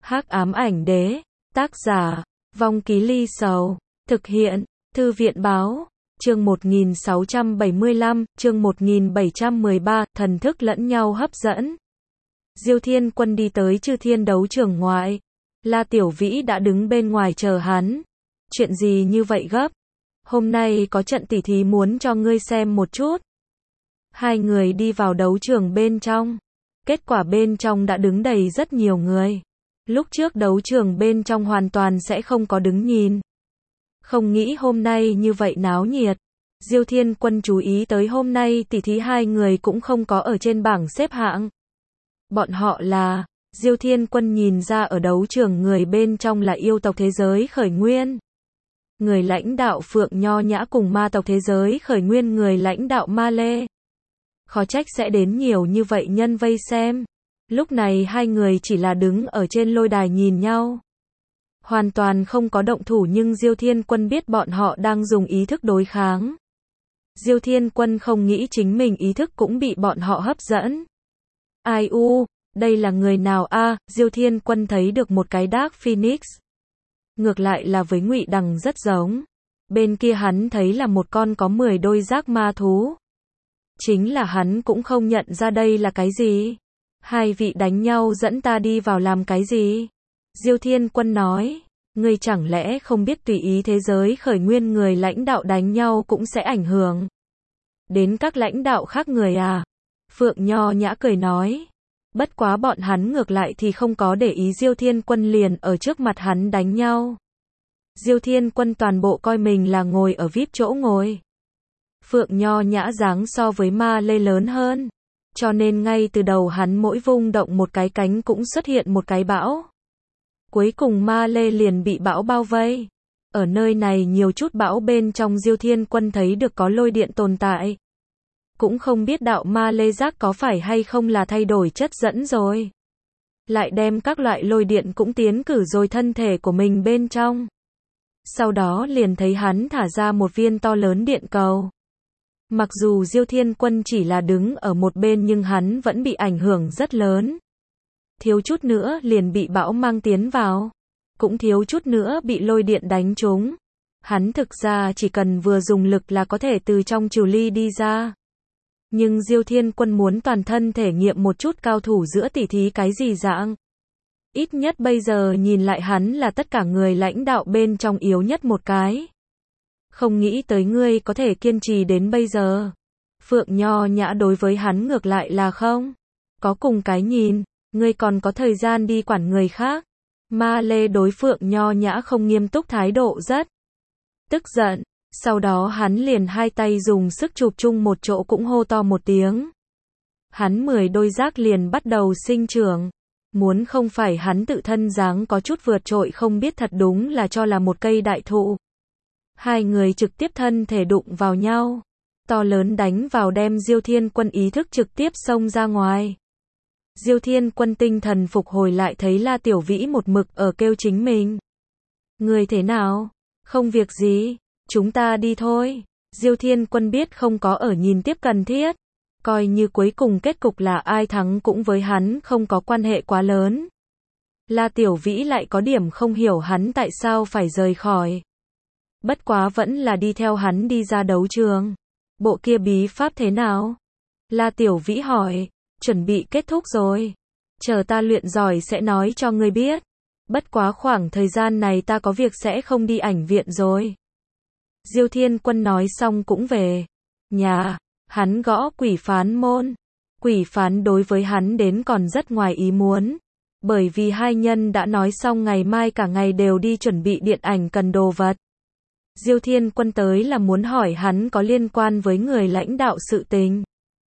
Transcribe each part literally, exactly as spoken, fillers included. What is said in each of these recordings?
Hắc ám ảnh đế, tác giả, Vong Ký Ly Sầu, thực hiện, Thư viện báo, chương một nghìn sáu trăm bảy mươi lăm, chương một nghìn bảy trăm mười ba, thần thức lẫn nhau hấp dẫn. Diêu Thiên Quân đi tới Chư Thiên đấu trường ngoại. La Tiểu Vĩ đã đứng bên ngoài chờ hắn. Chuyện gì như vậy gấp? Hôm nay có trận tỉ thí muốn cho ngươi xem một chút. Hai người đi vào đấu trường bên trong. Kết quả bên trong đã đứng đầy rất nhiều người. Lúc trước đấu trường bên trong hoàn toàn sẽ không có đứng nhìn. Không nghĩ hôm nay như vậy náo nhiệt. Diêu Thiên Quân chú ý tới hôm nay tỉ thí hai người cũng không có ở trên bảng xếp hạng. Bọn họ là, Diêu Thiên Quân nhìn ra ở đấu trường người bên trong là yêu tộc thế giới khởi nguyên. Người lãnh đạo Phượng Nho Nhã cùng ma tộc thế giới khởi nguyên người lãnh đạo Ma Lê. Khó trách sẽ đến nhiều như vậy nhân vây xem. Lúc này hai người chỉ là đứng ở trên lôi đài nhìn nhau. Hoàn toàn không có động thủ nhưng Diêu Thiên Quân biết bọn họ đang dùng ý thức đối kháng. Diêu Thiên Quân không nghĩ chính mình ý thức cũng bị bọn họ hấp dẫn. Ai u, đây là người nào a? À, Diêu Thiên Quân thấy được một cái Dark Phoenix. Ngược lại là với Ngụy Đằng rất giống. Bên kia hắn thấy là một con có mười đôi giác ma thú. Chính là hắn cũng không nhận ra đây là cái gì. Hai vị đánh nhau dẫn ta đi vào làm cái gì? Diêu Thiên Quân nói, ngươi chẳng lẽ không biết tùy ý thế giới khởi nguyên người lãnh đạo đánh nhau cũng sẽ ảnh hưởng đến các lãnh đạo khác người à? Phượng Nho Nhã cười nói, bất quá bọn hắn ngược lại thì không có để ý Diêu Thiên Quân liền ở trước mặt hắn đánh nhau. Diêu Thiên Quân toàn bộ coi mình là ngồi ở vi ai pi chỗ ngồi. Phượng Nho Nhã dáng so với Ma Lê lớn hơn. Cho nên ngay từ đầu hắn mỗi vung động một cái cánh cũng xuất hiện một cái bão. Cuối cùng Ma Lê liền bị bão bao vây. Ở nơi này nhiều chút bão bên trong Diêu Thiên Quân thấy được có lôi điện tồn tại. Cũng không biết đạo Ma Lê giác có phải hay không là thay đổi chất dẫn rồi. Lại đem các loại lôi điện cũng tiến cử rồi thân thể của mình bên trong. Sau đó liền thấy hắn thả ra một viên to lớn điện cầu. Mặc dù Diêu Thiên Quân chỉ là đứng ở một bên nhưng hắn vẫn bị ảnh hưởng rất lớn. Thiếu chút nữa liền bị bão mang tiến vào. Cũng thiếu chút nữa bị lôi điện đánh trúng. Hắn thực ra chỉ cần vừa dùng lực là có thể từ trong trừ ly đi ra. Nhưng Diêu Thiên Quân muốn toàn thân thể nghiệm một chút cao thủ giữa tỉ thí cái gì dạng. Ít nhất bây giờ nhìn lại hắn là tất cả người lãnh đạo bên trong yếu nhất một cái. Không nghĩ tới ngươi có thể kiên trì đến bây giờ. Phượng Nho Nhã đối với hắn ngược lại là không. Có cùng cái nhìn, ngươi còn có thời gian đi quản người khác. Ma Lê đối Phượng Nho Nhã không nghiêm túc thái độ rất tức giận. Sau đó hắn liền hai tay dùng sức chụp chung một chỗ cũng hô to một tiếng. Hắn mười đôi giác liền bắt đầu sinh trưởng. Muốn không phải hắn tự thân dáng có chút vượt trội không biết thật đúng là cho là một cây đại thụ. Hai người trực tiếp thân thể đụng vào nhau. To lớn đánh vào đem Diêu Thiên Quân ý thức trực tiếp xông ra ngoài. Diêu Thiên Quân tinh thần phục hồi lại thấy La Tiểu Vĩ một mực ở kêu chính mình. Người thế nào? Không việc gì. Chúng ta đi thôi. Diêu Thiên Quân biết không có ở nhìn tiếp cần thiết. Coi như cuối cùng kết cục là ai thắng cũng với hắn không có quan hệ quá lớn. La Tiểu Vĩ lại có điểm không hiểu hắn tại sao phải rời khỏi. Bất quá vẫn là đi theo hắn đi ra đấu trường. Bộ kia bí pháp thế nào? La Tiểu Vĩ hỏi. Chuẩn bị kết thúc rồi. Chờ ta luyện giỏi sẽ nói cho ngươi biết. Bất quá khoảng thời gian này ta có việc sẽ không đi ảnh viện rồi. Diêu Thiên Quân nói xong cũng về nhà. Hắn gõ quỷ phán môn. Quỷ phán đối với hắn đến còn rất ngoài ý muốn. Bởi vì hai nhân đã nói xong ngày mai cả ngày đều đi chuẩn bị điện ảnh cần đồ vật. Diêu Thiên Quân tới là muốn hỏi hắn có liên quan với người lãnh đạo sự tình.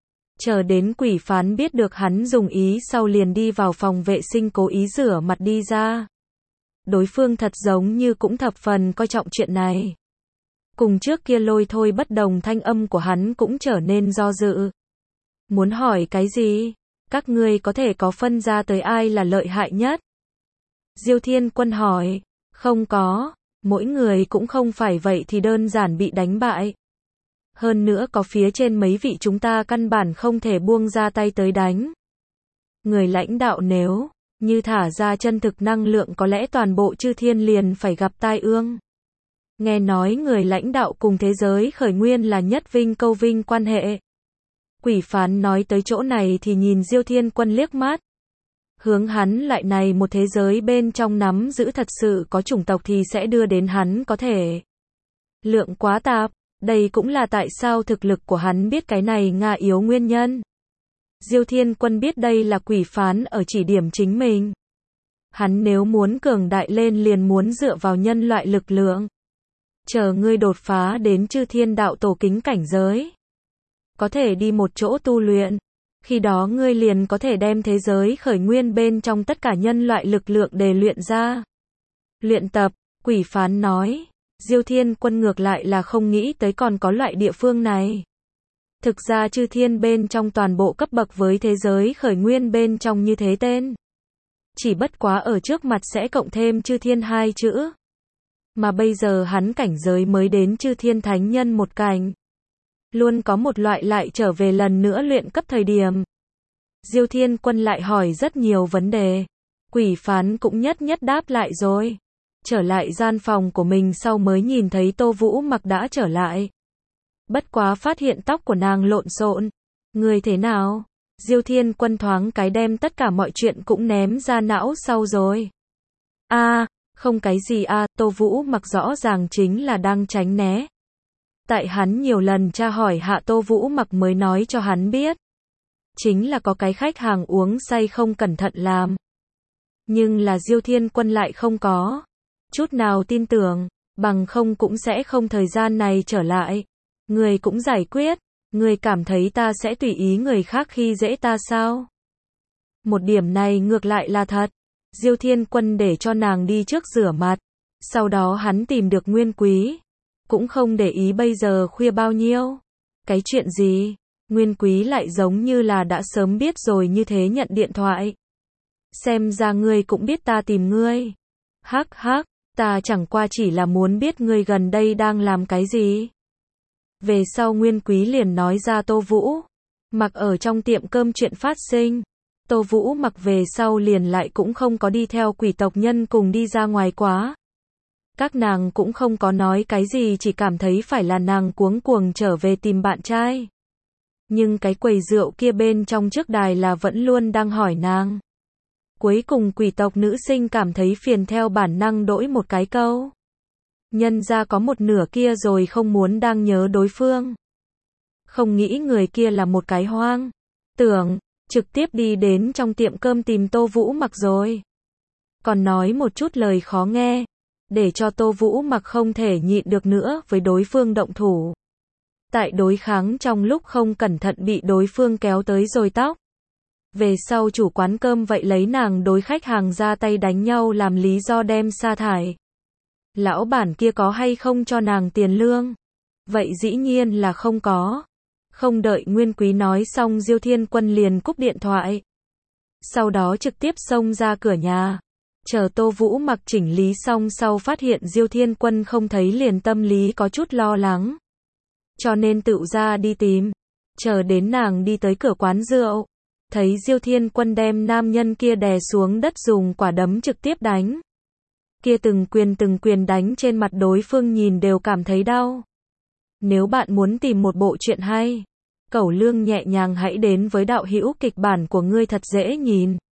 Chờ đến quỷ phán biết được hắn dùng ý sau liền đi vào phòng vệ sinh cố ý rửa mặt đi ra. Đối phương thật giống như cũng thập phần coi trọng chuyện này. Cùng trước kia lôi thôi bất đồng thanh âm của hắn cũng trở nên do dự. Muốn hỏi cái gì? Các ngươi có thể có phân ra tới ai là lợi hại nhất? Diêu Thiên Quân hỏi. Không có. Mỗi người cũng không phải vậy thì đơn giản bị đánh bại. Hơn nữa có phía trên mấy vị chúng ta căn bản không thể buông ra tay tới đánh. Người lãnh đạo nếu Như thả ra chân thực năng lượng có lẽ toàn bộ chư thiên liền phải gặp tai ương. Nghe nói người lãnh đạo cùng thế giới khởi nguyên là nhất vinh câu vinh quan hệ. Quỷ phán nói tới chỗ này thì nhìn Diêu Thiên Quân liếc mắt. Hướng hắn lại này một thế giới bên trong nắm giữ thật sự có chủng tộc thì sẽ đưa đến hắn có thể. Lượng quá tạp, đây cũng là tại sao thực lực của hắn biết cái này Nga yếu nguyên nhân. Diêu Thiên Quân biết đây là quỷ phán ở chỉ điểm chính mình. Hắn nếu muốn cường đại lên liền muốn dựa vào nhân loại lực lượng. Chờ ngươi đột phá đến chư thiên đạo tổ kính cảnh giới. Có thể đi một chỗ tu luyện. Khi đó ngươi liền có thể đem thế giới khởi nguyên bên trong tất cả nhân loại lực lượng để luyện ra. Luyện tập, quỷ phán nói. Diêu Thiên Quân ngược lại là không nghĩ tới còn có loại địa phương này. Thực ra chư thiên bên trong toàn bộ cấp bậc với thế giới khởi nguyên bên trong như thế tên. Chỉ bất quá ở trước mặt sẽ cộng thêm chư thiên hai chữ. Mà bây giờ hắn cảnh giới mới đến chư thiên thánh nhân một cảnh. Luôn có một loại lại trở về lần nữa luyện cấp thời điểm. Diêu Thiên Quân lại hỏi rất nhiều vấn đề. Quỷ phán cũng nhất nhất đáp lại rồi. Trở lại gian phòng của mình sau mới nhìn thấy Tô Vũ Mặc đã trở lại. Bất quá phát hiện tóc của nàng lộn xộn. Người thế nào? Diêu Thiên Quân thoáng cái đem tất cả mọi chuyện cũng ném ra não sau rồi. A, à, không cái gì a, à, Tô Vũ Mặc rõ ràng chính là đang tránh né. Tại hắn nhiều lần tra hỏi hạ Tô Vũ Mặc mới nói cho hắn biết. Chính là có cái khách hàng uống say không cẩn thận làm. Nhưng là Diêu Thiên Quân lại không có chút nào tin tưởng, bằng không cũng sẽ không thời gian này trở lại. Người cũng giải quyết, người cảm thấy ta sẽ tùy ý người khác khi dễ ta sao? Một điểm này ngược lại là thật. Diêu Thiên Quân để cho nàng đi trước rửa mặt. Sau đó hắn tìm được Nguyên Quý. Cũng không để ý bây giờ khuya bao nhiêu. Cái chuyện gì? Nguyên Quý lại giống như là đã sớm biết rồi như thế nhận điện thoại. Xem ra ngươi cũng biết ta tìm ngươi. Hắc hắc, ta chẳng qua chỉ là muốn biết ngươi gần đây đang làm cái gì. Về sau Nguyên Quý liền nói ra Tô Vũ Mặc ở trong tiệm cơm chuyện phát sinh. Tô Vũ Mặc về sau liền lại cũng không có đi theo quỷ tộc nhân cùng đi ra ngoài quá. Các nàng cũng không có nói cái gì, chỉ cảm thấy phải là nàng cuống cuồng trở về tìm bạn trai. Nhưng cái quầy rượu kia bên trong trước đài là vẫn luôn đang hỏi nàng. Cuối cùng quỷ tộc nữ sinh cảm thấy phiền theo bản năng đổi một cái câu. Nhân ra có một nửa kia rồi không muốn đang nhớ đối phương. Không nghĩ người kia là một cái hoang tưởng, trực tiếp đi đến trong tiệm cơm tìm Tô Vũ Mặc rồi. Còn nói một chút lời khó nghe, để cho Tô Vũ Mặc không thể nhịn được nữa với đối phương động thủ. Tại đối kháng trong lúc không cẩn thận bị đối phương kéo tới rồi tóc. Về sau chủ quán cơm vậy lấy nàng đối khách hàng ra tay đánh nhau làm lý do đem sa thải. Lão bản kia có hay không cho nàng tiền lương? Vậy dĩ nhiên là không có. Không đợi Nguyên Quý nói xong Diêu Thiên Quân liền cúp điện thoại. Sau đó trực tiếp xông ra cửa nhà. Chờ Tô Vũ Mặc chỉnh lý xong sau phát hiện Diêu Thiên Quân không thấy liền tâm lý có chút lo lắng. Cho nên tự ra đi tìm. Chờ đến nàng đi tới cửa quán rượu. Thấy Diêu Thiên Quân đem nam nhân kia đè xuống đất dùng quả đấm trực tiếp đánh. Kia từng quyền từng quyền đánh trên mặt đối phương nhìn đều cảm thấy đau. Nếu bạn muốn tìm một bộ truyện hay, cẩu lương nhẹ nhàng hãy đến với đạo hữu kịch bản của ngươi thật dễ nhìn.